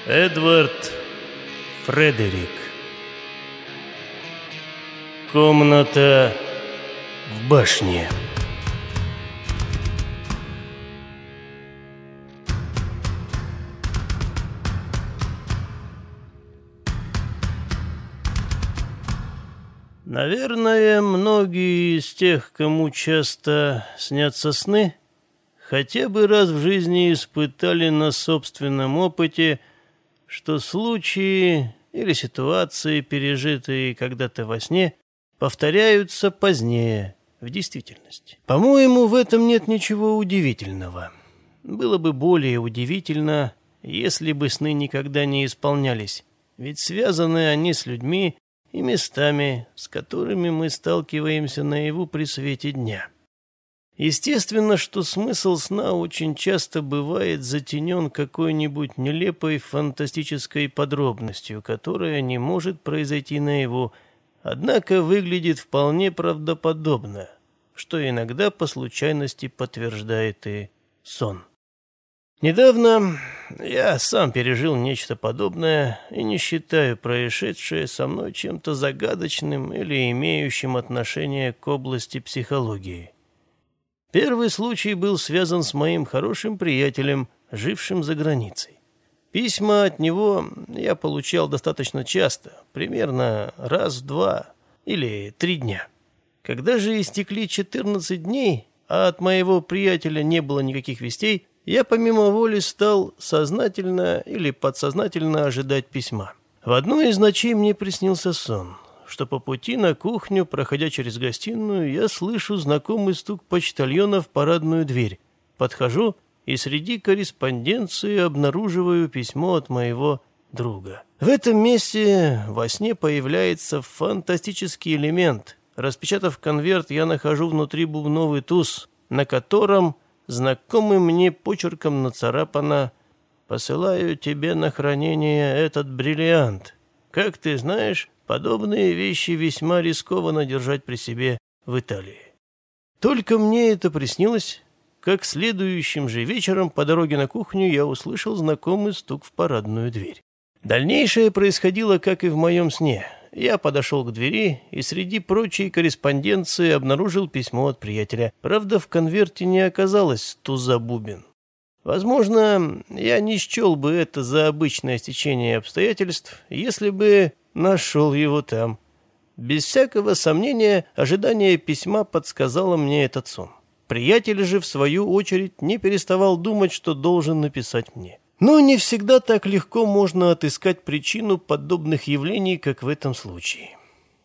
Эдвард Фредерик. Комната в башне. Наверное, многие из тех, кому часто снятся сны, хотя бы раз в жизни испытали на собственном опыте, что случаи или ситуации, пережитые когда-то во сне, повторяются позднее, в действительности. По-моему, в этом нет ничего удивительного. Было бы более удивительно, если бы сны никогда не исполнялись, ведь связаны они с людьми и местами, с которыми мы сталкиваемся наяву при свете дня. Естественно, что смысл сна очень часто бывает затенен какой-нибудь нелепой фантастической подробностью, которая не может произойти наяву, однако выглядит вполне правдоподобно, что иногда по случайности подтверждает и сон. Недавно я сам пережил нечто подобное и не считаю происшедшее со мной чем-то загадочным или имеющим отношение к области психологии. Первый случай был связан с моим хорошим приятелем, жившим за границей. Письма от него я получал достаточно часто, примерно раз в 2 или 3 дня. Когда же истекли 14 дней, а от моего приятеля не было никаких вестей, я помимо воли стал сознательно или подсознательно ожидать письма. В одну из ночей мне приснился сон, что по пути на кухню, проходя через гостиную, я слышу знакомый стук почтальона в парадную дверь. Подхожу и среди корреспонденции обнаруживаю письмо от моего друга. В этом месте во сне появляется фантастический элемент. Распечатав конверт, я нахожу внутри бубновый туз, на котором знакомым мне почерком нацарапано: «Посылаю тебе на хранение этот бриллиант. Как ты знаешь, подобные вещи весьма рискованно держать при себе в Италии». Только мне это приснилось, как следующим же вечером по дороге на кухню я услышал знакомый стук в парадную дверь. Дальнейшее происходило, как и в моем сне. Я подошел к двери и среди прочей корреспонденции обнаружил письмо от приятеля. Правда, в конверте не оказалось туза бубен. Возможно, я не счел бы это за обычное стечение обстоятельств, если бы нашел его там. Без всякого сомнения, ожидание письма подсказало мне этот сон. Приятель же, в свою очередь, не переставал думать, что должен написать мне. Но не всегда так легко можно отыскать причину подобных явлений, как в этом случае.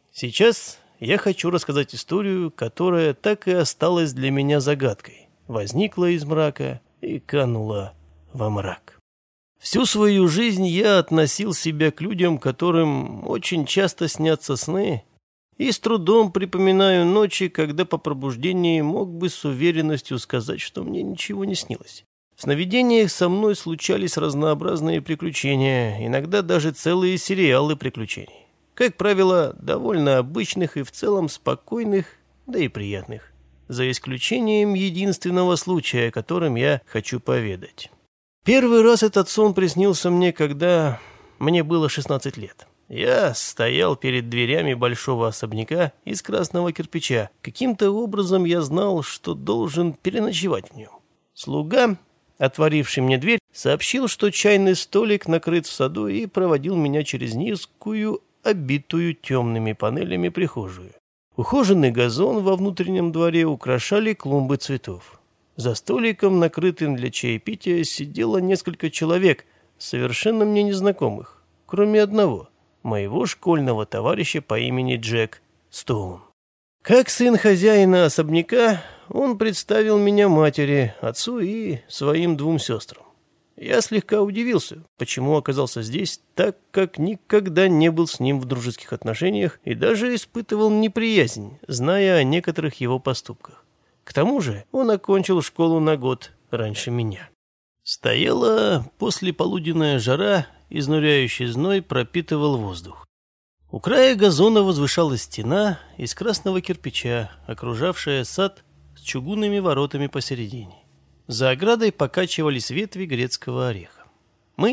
Сейчас я хочу рассказать историю, которая так и осталась для меня загадкой, возникла из мрака и канула во мрак. Всю свою жизнь я относил себя к людям, которым очень часто снятся сны, и с трудом припоминаю ночи, когда по пробуждении мог бы с уверенностью сказать, что мне ничего не снилось. В сновидениях со мной случались разнообразные приключения, иногда даже целые сериалы приключений. Как правило, довольно обычных и в целом спокойных, да и приятных. За исключением единственного случая, о котором я хочу поведать. Первый раз этот сон приснился мне, когда мне было 16 лет. Я стоял перед дверями большого особняка из красного кирпича. Каким-то образом я знал, что должен переночевать в нем. Слуга, отворивший мне дверь, сообщил, что чайный столик накрыт в саду, и проводил меня через низкую, обитую темными панелями прихожую. Ухоженный газон во внутреннем дворе украшали клумбы цветов. За столиком, накрытым для чаепития, сидело несколько человек, совершенно мне незнакомых, кроме одного, моего школьного товарища по имени Джек Стоун. Как сын хозяина особняка, он представил меня матери, отцу и своим 2 сестрам. Я слегка удивился, почему оказался здесь, так как никогда не был с ним в дружеских отношениях и даже испытывал неприязнь, зная о некоторых его поступках. К тому же он окончил школу на год раньше меня. Стояла послеполуденная жара, изнуряющий зной пропитывал воздух. У края газона возвышалась стена из красного кирпича, окружавшая сад с чугунными воротами посередине. За оградой покачивались ветви грецкого ореха. Мы,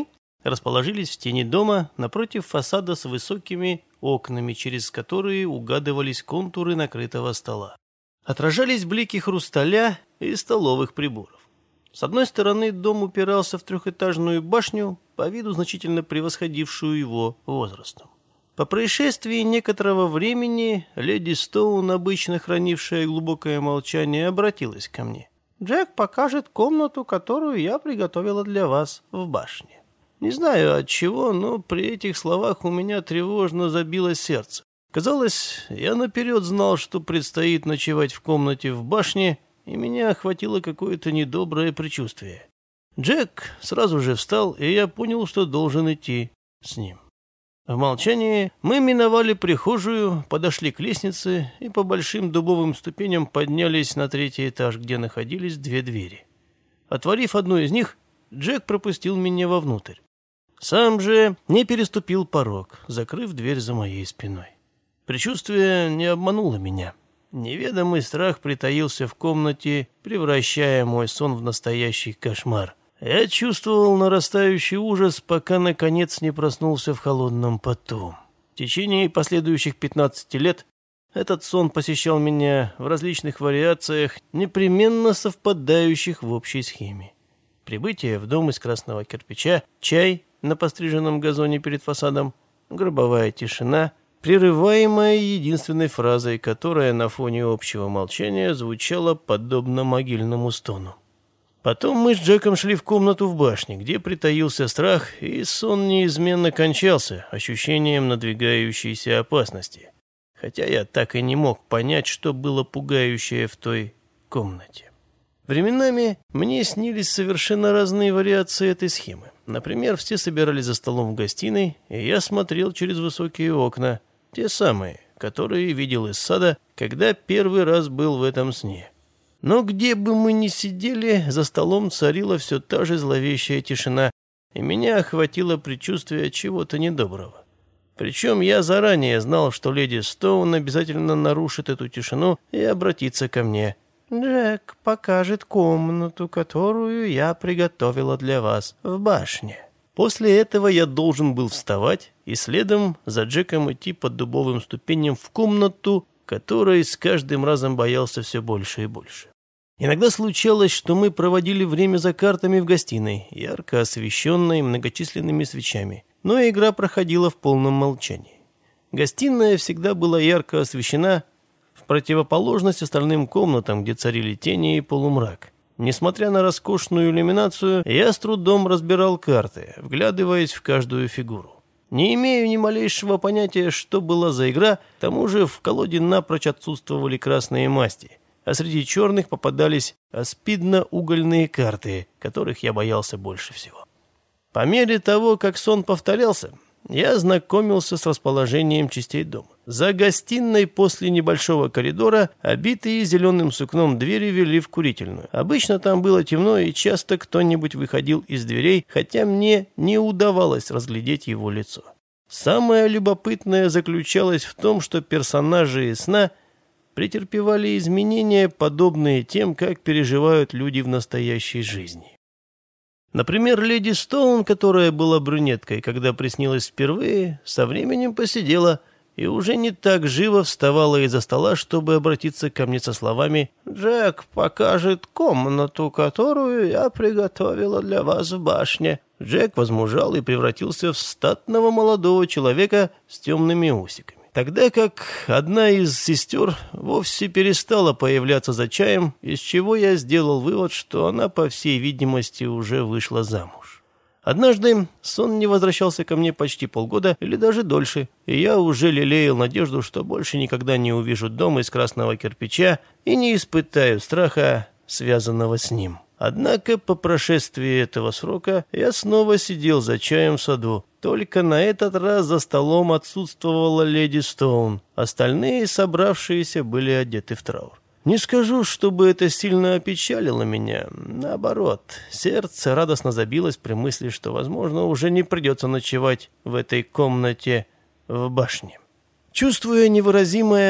расположились в тени дома напротив фасада с высокими окнами, через которые угадывались контуры накрытого стола. Отражались блики хрусталя и столовых приборов. С одной стороны дом упирался в трехэтажную башню, по виду значительно превосходившую его возрастом. По происшествии некоторого времени леди Стоун, обычно хранившая глубокое молчание, обратилась ко мне. «Джек покажет комнату, которую я приготовила для вас в башне». Не знаю от чего, но при этих словах у меня тревожно забилось сердце. Казалось, я наперед знал, что предстоит ночевать в комнате в башне, и меня охватило какое-то недоброе предчувствие. Джек сразу же встал, и я понял, что должен идти с ним. В молчании мы миновали прихожую, подошли к лестнице и по большим дубовым ступеням поднялись на 3-й этаж, где находились 2 двери. Отворив одну из них, Джек пропустил меня вовнутрь. Сам же не переступил порог, закрыв дверь за моей спиной. Предчувствие не обмануло меня. Неведомый страх притаился в комнате, превращая мой сон в настоящий кошмар. Я чувствовал нарастающий ужас, пока, наконец, не проснулся в холодном поту. В течение последующих 15 лет этот сон посещал меня в различных вариациях, непременно совпадающих в общей схеме. Прибытие в дом из красного кирпича, чай на постриженном газоне перед фасадом, гробовая тишина, прерываемая единственной фразой, которая на фоне общего молчания звучала подобно могильному стону. Потом мы с Джеком шли в комнату в башне, где притаился страх, и сон неизменно кончался ощущением надвигающейся опасности. Хотя я так и не мог понять, что было пугающее в той комнате. Временами мне снились совершенно разные вариации этой схемы. Например, все собирались за столом в гостиной, и я смотрел через высокие окна, те самые, которые видел из сада, когда первый раз был в этом сне. Но где бы мы ни сидели, за столом царила все та же зловещая тишина, и меня охватило предчувствие чего-то недоброго. Причем я заранее знал, что леди Стоун обязательно нарушит эту тишину и обратится ко мне. «Джек покажет комнату, которую я приготовила для вас в башне». После этого я должен был вставать и следом за Джеком идти по дубовым ступеням в комнату, которой с каждым разом боялся все больше и больше. Иногда случалось, что мы проводили время за картами в гостиной, ярко освещенной многочисленными свечами, но игра проходила в полном молчании. Гостиная всегда была ярко освещена, в противоположность остальным комнатам, где царили тени и полумрак. Несмотря на роскошную иллюминацию, я с трудом разбирал карты, вглядываясь в каждую фигуру. Не имею ни малейшего понятия, что была за игра, к тому же в колоде напрочь отсутствовали красные масти, а среди черных попадались аспидно-угольные карты, которых я боялся больше всего. По мере того, как сон повторялся, я знакомился с расположением частей дома. За гостиной после небольшого коридора, обитые зеленым сукном двери вели в курительную. Обычно там было темно, и часто кто-нибудь выходил из дверей, хотя мне не удавалось разглядеть его лицо. Самое любопытное заключалось в том, что персонажи из сна претерпевали изменения, подобные тем, как переживают люди в настоящей жизни. Например, леди Стоун, которая была брюнеткой, когда приснилась впервые, со временем посидела и уже не так живо вставала из-за стола, чтобы обратиться ко мне со словами «Джек покажет комнату, которую я приготовила для вас в башне». Джек возмужал и превратился в статного молодого человека с темными усиками. Тогда как одна из сестер вовсе перестала появляться за чаем, из чего я сделал вывод, что она, по всей видимости, уже вышла замуж. Однажды сон не возвращался ко мне почти полгода или даже дольше, и я уже лелеял надежду, что больше никогда не увижу дом из красного кирпича и не испытаю страха, связанного с ним. Однако по прошествии этого срока я снова сидел за чаем в саду. Только на этот раз за столом отсутствовала леди Стоун. Остальные собравшиеся были одеты в траур. Не скажу, чтобы это сильно опечалило меня. Наоборот, сердце радостно забилось при мысли, что, возможно, уже не придется ночевать в этой комнате в башне. Чувствуя невыразимое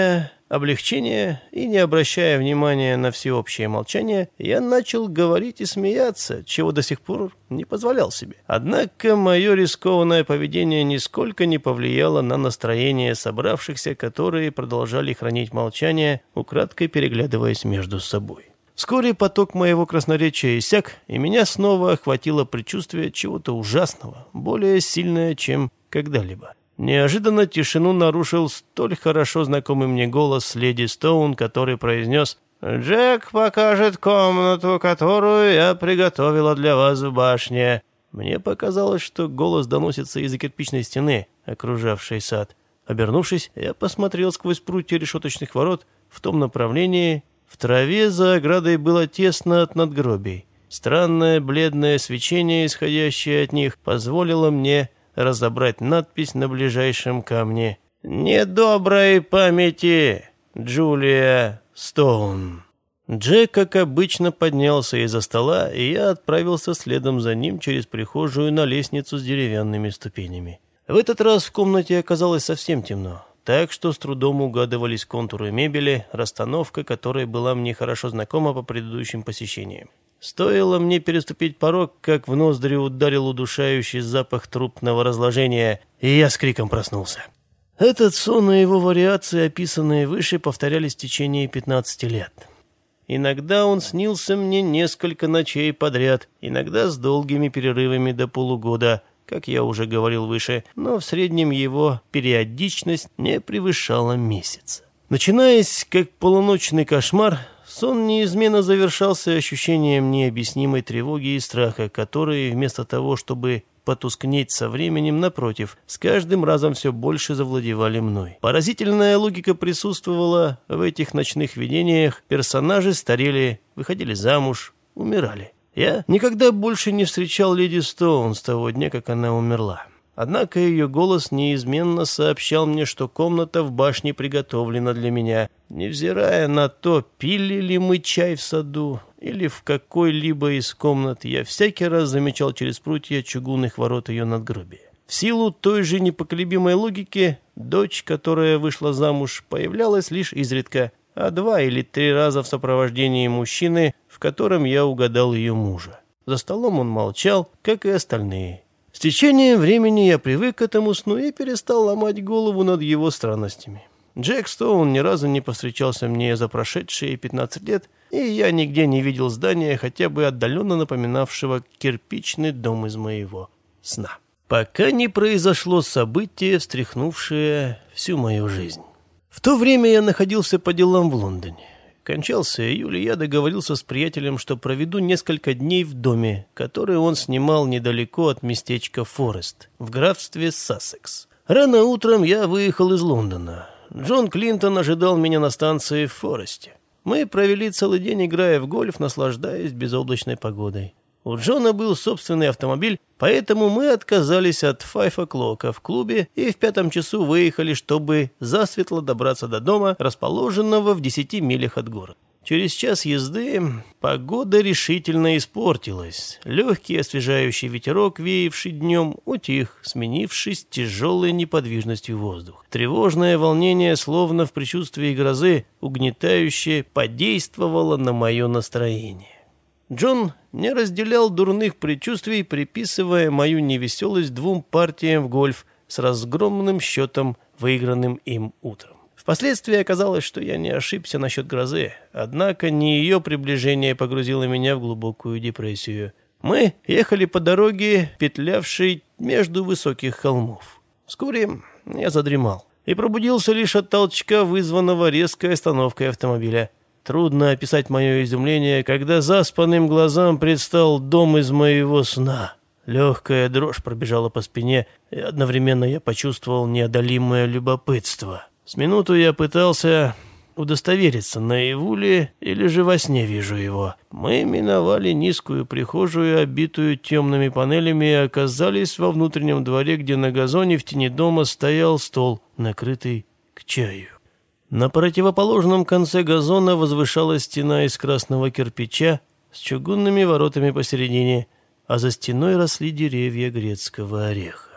облегчения, и, не обращая внимания на всеобщее молчание, я начал говорить и смеяться, чего до сих пор не позволял себе. Однако мое рискованное поведение нисколько не повлияло на настроение собравшихся, которые продолжали хранить молчание, украдкой переглядываясь между собой. Вскоре поток моего красноречия иссяк, и меня снова охватило предчувствие чего-то ужасного, более сильное, чем когда-либо. Неожиданно тишину нарушил столь хорошо знакомый мне голос леди Стоун, который произнес: «Джек покажет комнату, которую я приготовила для вас в башне». Мне показалось, что голос доносится из-за кирпичной стены, окружавшей сад. Обернувшись, я посмотрел сквозь прутья решеточных ворот в том направлении. В траве за оградой было тесно от надгробий. Странное бледное свечение, исходящее от них, позволило мне разобрать надпись на ближайшем камне: «Недоброй памяти, Джулия Стоун». Джек, как обычно, поднялся из-за стола, и я отправился следом за ним через прихожую на лестницу с деревянными ступенями. В этот раз в комнате оказалось совсем темно, так что с трудом угадывались контуры мебели, расстановка которой была мне хорошо знакома по предыдущим посещениям. Стоило мне переступить порог, как в ноздри ударил удушающий запах трупного разложения, и я с криком проснулся. Этот сон и его вариации, описанные выше, повторялись в течение 15 лет. Иногда он снился мне несколько ночей подряд, иногда с долгими перерывами до полугода, как я уже говорил выше, но в среднем его периодичность не превышала месяца. Начинаясь как полуночный кошмар, сон неизменно завершался ощущением необъяснимой тревоги и страха, которые, вместо того, чтобы потускнеть со временем, напротив, с каждым разом все больше завладевали мной. Поразительная логика присутствовала в этих ночных видениях. Персонажи старели, выходили замуж, умирали. Я никогда больше не встречал леди Стоун с того дня, как она умерла. Однако ее голос неизменно сообщал мне, что комната в башне приготовлена для меня, невзирая на то, пили ли мы чай в саду или в какой-либо из комнат. Я всякий раз замечал через прутья чугунных ворот ее надгробия. В силу той же непоколебимой логики, дочь, которая вышла замуж, появлялась лишь изредка, а 2 или 3 раза в сопровождении мужчины, в котором я угадал ее мужа. За столом он молчал, как и остальные. С течением времени я привык к этому сну и перестал ломать голову над его странностями. Джек Стоун ни разу не повстречался мне за прошедшие 15 лет, и я нигде не видел здания, хотя бы отдаленно напоминавшего кирпичный дом из моего сна. Пока не произошло событие, встряхнувшее всю мою жизнь. В то время я находился по делам в Лондоне. Кончался июль, и я договорился с приятелем, что проведу несколько дней в доме, который он снимал недалеко от местечка Форест, в графстве Сассекс. Рано утром я выехал из Лондона. Джон Клинтон ожидал меня на станции в Форесте. Мы провели целый день, играя в гольф, наслаждаясь безоблачной погодой. У Джона был собственный автомобиль, поэтому мы отказались от 5 o'clock в клубе и в 5 часу выехали, чтобы засветло добраться до дома, расположенного в 10 милях от города. Через час езды погода решительно испортилась. Легкий освежающий ветерок, веявший днем, утих, сменившись тяжелой неподвижностью воздуха. Тревожное волнение, словно в предчувствии грозы, угнетающе подействовало на мое настроение. Джон не разделял дурных предчувствий, приписывая мою невеселость 2 партиям в гольф с разгромным счетом, выигранным им утром. Впоследствии оказалось, что я не ошибся насчет грозы, однако не ее приближение погрузило меня в глубокую депрессию. Мы ехали по дороге, петлявшей между высоких холмов. Вскоре я задремал и пробудился лишь от толчка, вызванного резкой остановкой автомобиля. Трудно описать мое изумление, когда заспанным глазам предстал дом из моего сна. Легкая дрожь пробежала по спине, и одновременно я почувствовал неодолимое любопытство. С минуту я пытался удостовериться, наяву ли или же во сне вижу его. Мы миновали низкую прихожую, обитую темными панелями, и оказались во внутреннем дворе, где на газоне в тени дома стоял стол, накрытый к чаю. На противоположном конце газона возвышалась стена из красного кирпича с чугунными воротами посередине, а за стеной росли деревья грецкого ореха.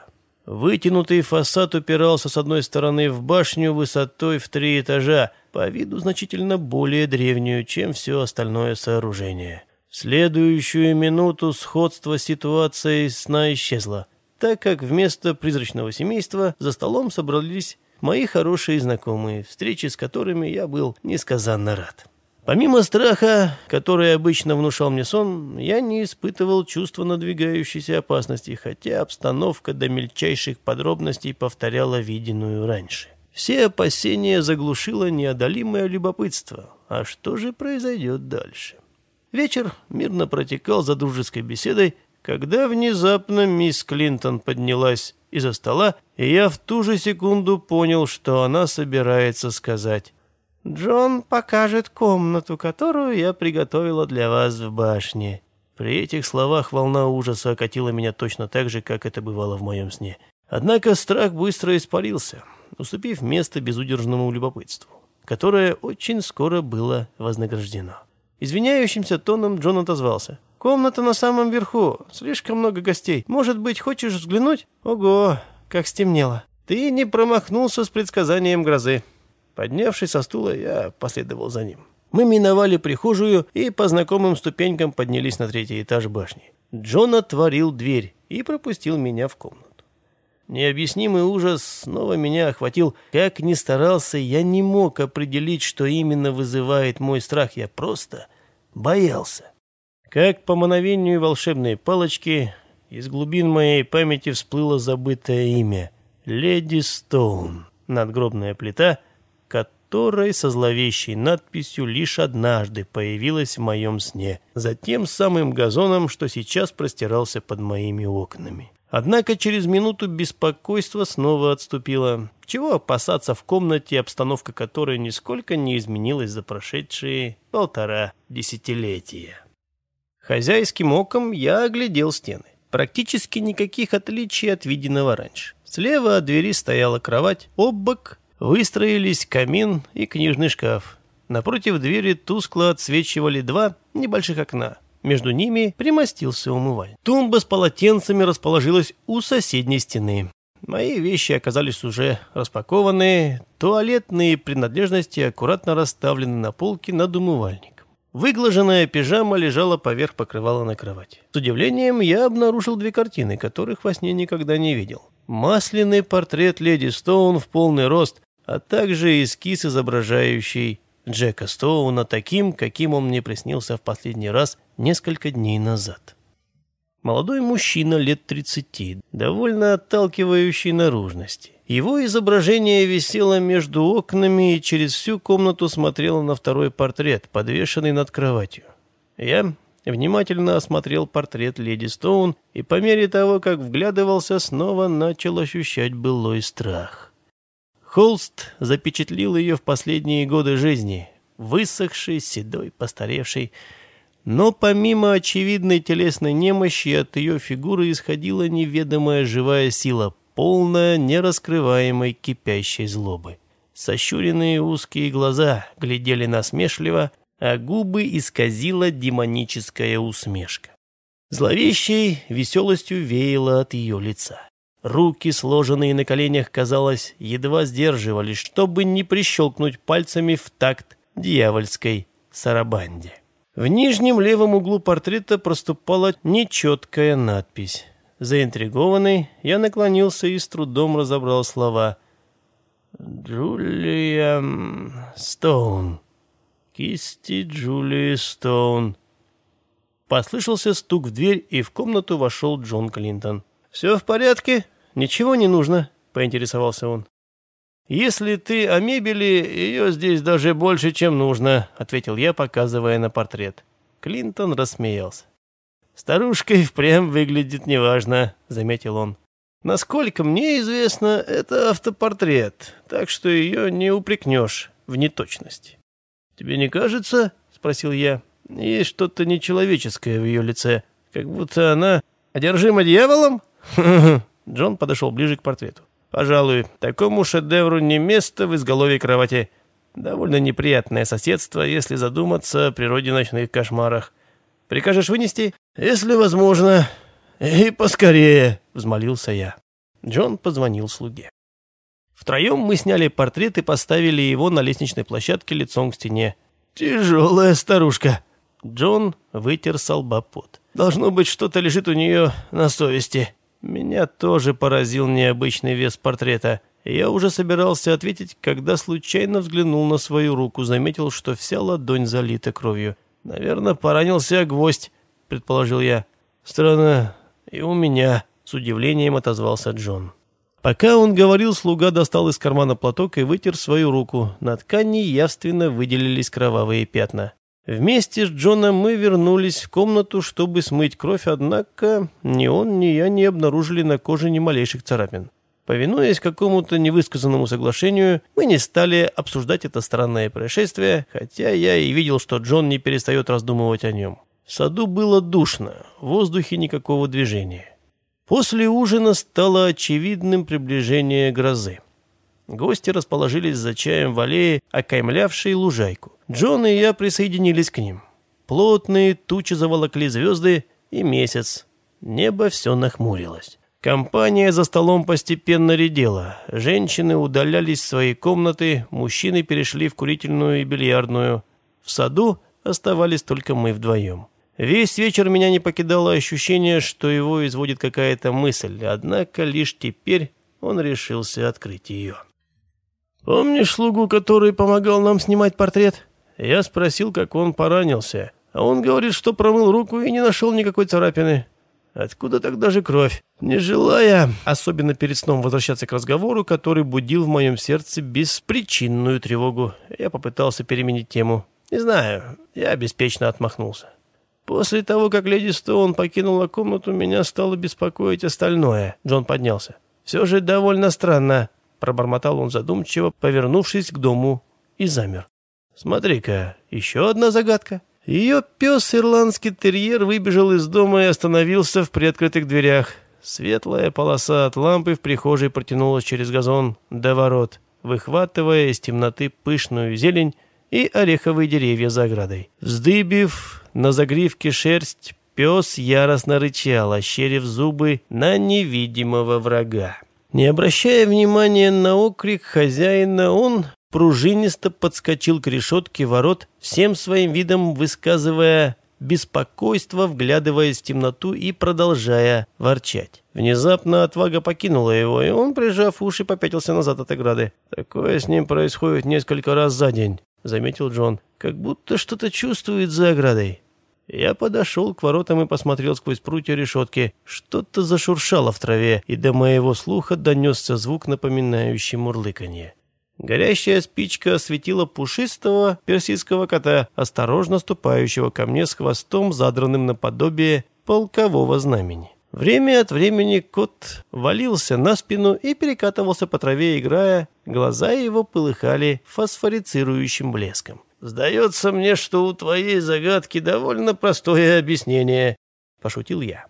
Вытянутый фасад упирался с одной стороны в башню высотой в 3 этажа, по виду значительно более древнюю, чем все остальное сооружение. В следующую минуту сходство с ситуацией сна исчезло, так как вместо призрачного семейства за столом собрались мои хорошие знакомые, встречи с которыми я был несказанно рад. Помимо страха, который обычно внушал мне сон, я не испытывал чувства надвигающейся опасности, хотя обстановка до мельчайших подробностей повторяла виденную раньше. Все опасения заглушило неодолимое любопытство. А что же произойдет дальше? Вечер мирно протекал за дружеской беседой, когда внезапно мисс Клинтон поднялась из-за стола, и я в ту же секунду понял, что она собирается сказать: «Джон покажет комнату, которую я приготовила для вас в башне». При этих словах волна ужаса окатила меня точно так же, как это бывало в моем сне. Однако страх быстро испарился, уступив место безудержному любопытству, которое очень скоро было вознаграждено. Извиняющимся тоном Джон отозвался: «Комната на самом верху, слишком много гостей. Может быть, хочешь взглянуть? Ого, как стемнело. Ты не промахнулся с предсказанием грозы». Поднявшись со стула, я последовал за ним. Мы миновали прихожую и по знакомым ступенькам поднялись на 3-й этаж башни. Джон отворил дверь и пропустил меня в комнату. Необъяснимый ужас снова меня охватил. Как ни старался, я не мог определить, что именно вызывает мой страх. Я просто боялся. Как по мановению волшебной палочки, из глубин моей памяти всплыло забытое имя — Леди Стоун, надгробная плита, которой со зловещей надписью лишь однажды появилась в моем сне, за тем самым газоном, что сейчас простирался под моими окнами. Однако через минуту беспокойство снова отступило. Чего опасаться в комнате, обстановка которой нисколько не изменилась за прошедшие 1,5 десятилетия. Хозяйским оком я оглядел стены. Практически никаких отличий от виденного раньше. Слева от двери стояла кровать, об бок выстроились камин и книжный шкаф. Напротив двери тускло отсвечивали 2 небольших окна. Между ними примостился умывальник. Тумба с полотенцами расположилась у соседней стены. Мои вещи оказались уже распакованы, туалетные принадлежности аккуратно расставлены на полке над умывальником. Выглаженная пижама лежала поверх покрывала на кровати. С удивлением я обнаружил 2 картины, которых во сне никогда не видел. Масляный портрет леди Стоун в полный рост, а также эскиз, изображающий Джека Стоуна таким, каким он мне приснился в последний раз несколько дней назад. Молодой мужчина лет 30, довольно отталкивающей наружности. Его изображение висело между окнами и через всю комнату смотрело на второй портрет, подвешенный над кроватью. Я внимательно осмотрел портрет леди Стоун и по мере того, как вглядывался, снова начал ощущать былой страх. Холст запечатлил ее в последние годы жизни, высохшей, седой, постаревшей. Но помимо очевидной телесной немощи от ее фигуры исходила неведомая живая сила, полная нераскрываемой кипящей злобы. Сощуренные узкие глаза глядели насмешливо, а губы исказила демоническая усмешка. Зловещей веселостью веяло от ее лица. Руки, сложенные на коленях, казалось, едва сдерживались, чтобы не прищелкнуть пальцами в такт дьявольской сарабанде. В нижнем левом углу портрета проступала нечеткая надпись. Заинтригованный, я наклонился и с трудом разобрал слова. «Джулия Стоун. Кисти Джулии Стоун». Послышался стук в дверь, и в комнату вошел Джон Клинтон. «Все в порядке? Ничего не нужно?» — поинтересовался он. «Если ты о мебели, ее здесь даже больше, чем нужно», — ответил я, показывая на портрет. Клинтон рассмеялся. «Старушка и впрямь выглядит неважно», — заметил он. «Насколько мне известно, это автопортрет, так что ее не упрекнешь в неточности». «Тебе не кажется?» — спросил я. «Есть что-то нечеловеческое в ее лице, как будто она одержима дьяволом?» Джон подошел ближе к портрету. «Пожалуй, такому шедевру не место в изголовье кровати. Довольно неприятное соседство, если задуматься о природе ночных кошмарах. Прикажешь вынести?» «Если возможно. И поскорее», — взмолился я. Джон позвонил слуге. Втроем мы сняли портрет и поставили его на лестничной площадке лицом к стене. «Тяжелая старушка». Джон вытер со лба пот. «Должно быть, что-то лежит у нее на совести». Меня тоже поразил необычный вес портрета. Я уже собирался ответить, когда случайно взглянул на свою руку, заметил, что вся ладонь залита кровью. «Наверное, поранился о гвоздь», — предположил я. «Странно, и у меня», — с удивлением отозвался Джон. Пока он говорил, слуга достал из кармана платок и вытер свою руку. На ткани явственно выделились кровавые пятна. Вместе с Джоном мы вернулись в комнату, чтобы смыть кровь, однако ни он, ни я не обнаружили на коже ни малейших царапин. Повинуясь какому-то невысказанному соглашению, мы не стали обсуждать это странное происшествие, хотя я и видел, что Джон не перестает раздумывать о нем. В саду было душно, в воздухе никакого движения. После ужина стало очевидным приближение грозы. Гости расположились за чаем в аллее, окаймлявшей лужайку. Джон и я присоединились к ним. Плотные тучи заволокли звезды и месяц. Небо все нахмурилось. Компания за столом постепенно редела. Женщины удалялись в свои комнаты, мужчины перешли в курительную и бильярдную. В саду оставались только мы вдвоем. Весь вечер меня не покидало ощущение, что его изводит какая-то мысль, однако лишь теперь он решился открыть ее. «Помнишь слугу, который помогал нам снимать портрет?» Я спросил, как он поранился, а он говорит, что промыл руку и не нашел никакой царапины. Откуда тогда же кровь? Не желая, особенно перед сном, возвращаться к разговору, который будил в моем сердце беспричинную тревогу, я попытался переменить тему. Не знаю, я беспечно отмахнулся. После того, как леди Стоун покинула комнату, меня стало беспокоить остальное. Джон поднялся. «Все же довольно странно», — пробормотал он задумчиво, повернувшись к дому, и замер. «Смотри-ка, еще одна загадка». Ее пес, ирландский терьер, выбежал из дома и остановился в приоткрытых дверях. Светлая полоса от лампы в прихожей протянулась через газон до ворот, выхватывая из темноты пышную зелень и ореховые деревья за оградой. Вздыбив на загривке шерсть, пес яростно рычал, ощерив зубы на невидимого врага. Не обращая внимания на окрик хозяина, он пружинисто подскочил к решетке ворот, всем своим видом высказывая беспокойство, вглядываясь в темноту и продолжая ворчать. Внезапно отвага покинула его, и он, прижав уши, попятился назад от ограды. «Такое с ним происходит несколько раз за день», — заметил Джон, — «как будто что-то чувствует за оградой». Я подошел к воротам и посмотрел сквозь прутья решетки. Что-то зашуршало в траве, и до моего слуха донесся звук, напоминающий мурлыканье. Горящая спичка осветила пушистого персидского кота, осторожно ступающего ко мне с хвостом, задранным наподобие полкового знамени. Время от времени кот валился на спину и перекатывался по траве, играя. Глаза его полыхали фосфорицирующим блеском. «Сдается мне, что у твоей загадки довольно простое объяснение», — пошутил я.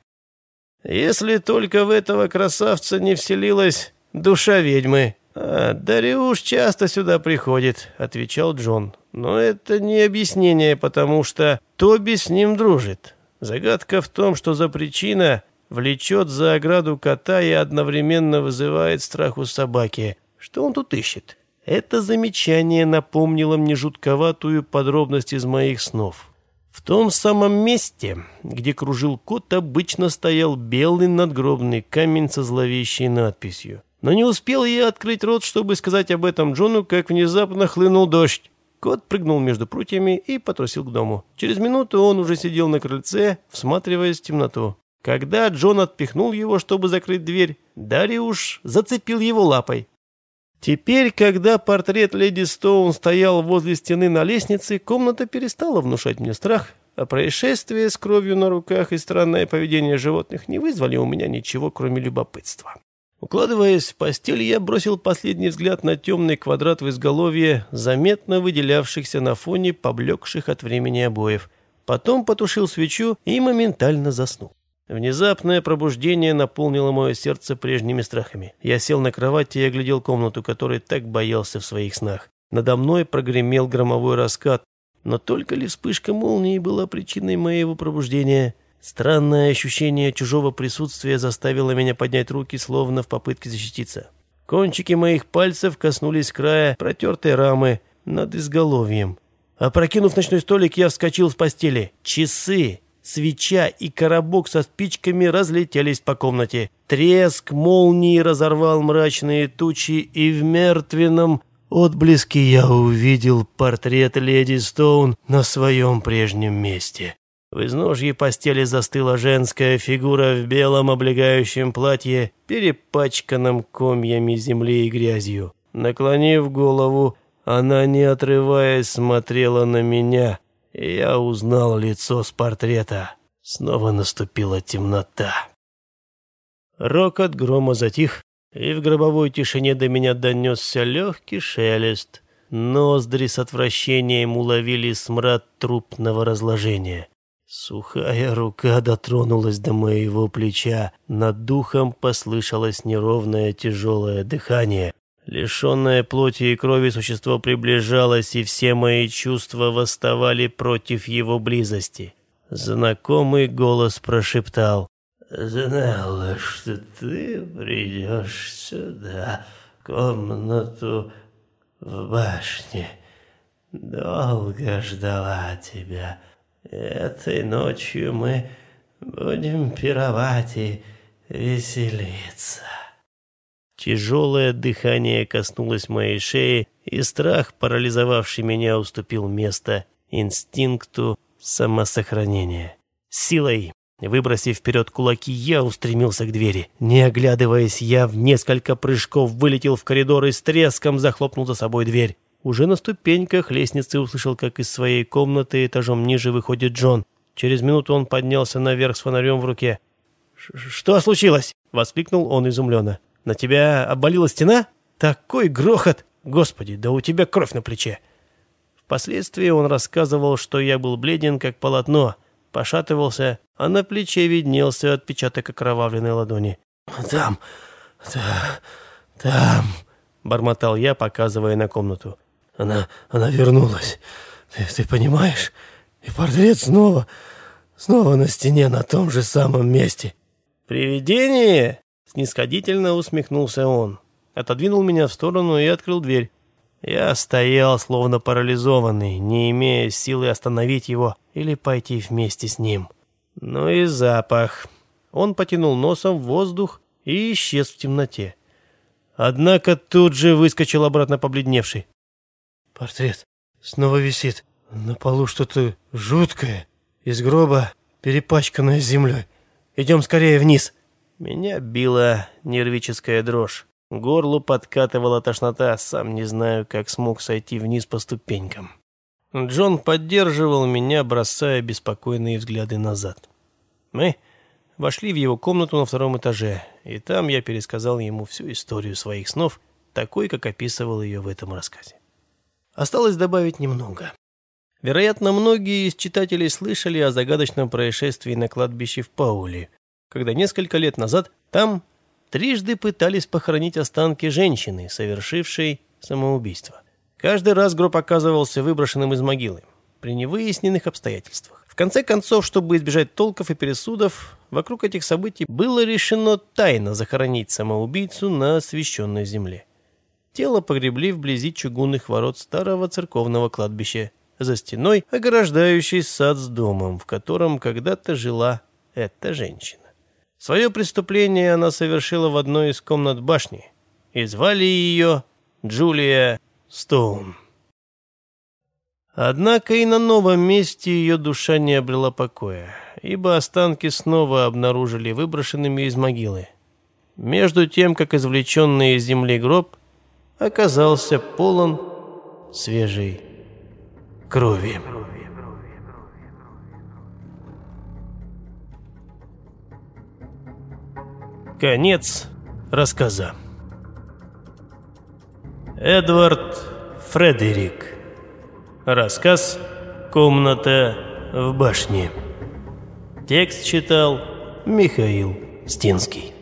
«Если только в этого красавца не вселилась душа ведьмы». «Дариуш часто сюда приходит», — отвечал Джон. «Но это не объяснение, потому что Тоби с ним дружит. Загадка в том, что за причина влечет за ограду кота и одновременно вызывает страх у собаки. Что он тут ищет?» Это замечание напомнило мне жутковатую подробность из моих снов. В том самом месте, где кружил кот, обычно стоял белый надгробный камень со зловещей надписью. Но не успел я открыть рот, чтобы сказать об этом Джону, как внезапно хлынул дождь. Кот прыгнул между прутьями и потрусил к дому. Через минуту он уже сидел на крыльце, всматриваясь в темноту. Когда Джон отпихнул его, чтобы закрыть дверь, Дариуш зацепил его лапой. Теперь, когда портрет леди Стоун стоял возле стены на лестнице, комната перестала внушать мне страх, а происшествие с кровью на руках и странное поведение животных не вызвали у меня ничего, кроме любопытства. Укладываясь в постель, я бросил последний взгляд на темный квадрат в изголовье, заметно выделявшихся на фоне поблекших от времени обоев. Потом потушил свечу и моментально заснул. Внезапное пробуждение наполнило мое сердце прежними страхами. Я сел на кровати и оглядел комнату, которой так боялся в своих снах. Надо мной прогремел громовой раскат, но только ли вспышка молнии была причиной моего пробуждения? Странное ощущение чужого присутствия заставило меня поднять руки, словно в попытке защититься. Кончики моих пальцев коснулись края протертой рамы над изголовьем. Опрокинув ночной столик, я вскочил с постели. Часы, свеча и коробок со спичками разлетелись по комнате. Треск молнии разорвал мрачные тучи, и в мертвенном отблеске я увидел портрет леди Стоун на своем прежнем месте. В изножье постели застыла женская фигура в белом облегающем платье, перепачканном комьями земли и грязью. Наклонив голову, она, не отрываясь, смотрела на меня, и я узнал лицо с портрета. Снова наступила темнота. Рокот грома затих, и в гробовой тишине до меня донесся легкий шелест. Ноздри с отвращением уловили смрад трупного разложения. Сухая рука дотронулась до моего плеча. Над духом послышалось неровное тяжелое дыхание. Лишенное плоти и крови существо приближалось, и все мои чувства восставали против его близости. Знакомый голос прошептал: «Знала, что ты придешь сюда, комнату в башне. Долго ждала тебя. Этой ночью мы будем пировать и веселиться». Тяжелое дыхание коснулось моей шеи, и страх, парализовавший меня, уступил место инстинкту самосохранения. Силой, выбросив вперед кулаки, я устремился к двери. Не оглядываясь, я в несколько прыжков вылетел в коридор и с треском захлопнул за собой дверь. Уже на ступеньках лестницы услышал, как из своей комнаты этажом ниже выходит Джон. Через минуту он поднялся наверх с фонарем в руке. «Что случилось?» — воскликнул он изумленно. «На тебя обвалила стена? Такой грохот! Господи, да у тебя кровь на плече!» Впоследствии он рассказывал, что я был бледен, как полотно, пошатывался, а на плече виднелся отпечаток окровавленной ладони. «Там, — бормотал я, показывая на комнату. Она вернулась. Ты понимаешь? И портрет снова на стене, на том же самом месте». «Привидение?» — снисходительно усмехнулся он. Отодвинул меня в сторону и открыл дверь. Я стоял, словно парализованный, не имея силы остановить его или пойти вместе с ним. Ну и запах. Он потянул носом в воздух и исчез в темноте. Однако тут же выскочил обратно побледневший. «Портрет снова висит. На полу что-то жуткое. Из гроба, перепачканное землей. Идем скорее вниз». Меня била нервическая дрожь. К горлу подкатывала тошнота, сам не знаю, как смог сойти вниз по ступенькам. Джон поддерживал меня, бросая беспокойные взгляды назад. Мы вошли в его комнату на втором этаже, и там я пересказал ему всю историю своих снов, такой, как описывал ее в этом рассказе. Осталось добавить немного. Вероятно, многие из читателей слышали о загадочном происшествии на кладбище в Пауле, когда несколько лет назад там трижды пытались похоронить останки женщины, совершившей самоубийство. Каждый раз гроб оказывался выброшенным из могилы при невыясненных обстоятельствах. В конце концов, чтобы избежать толков и пересудов, вокруг этих событий было решено тайно захоронить самоубийцу на освященной земле. Тело погребли вблизи чугунных ворот старого церковного кладбища, за стеной, ограждающей сад с домом, в котором когда-то жила эта женщина. Свое преступление она совершила в одной из комнат башни, и звали ее Джулия Стоун. Однако и на новом месте ее душа не обрела покоя, ибо останки снова обнаружили выброшенными из могилы. Между тем, как извлеченный из земли гроб оказался полон свежей крови. Конец рассказа. Эдвард Фредерик. Рассказ «Комната в башне». Текст читал Михаил Стинский.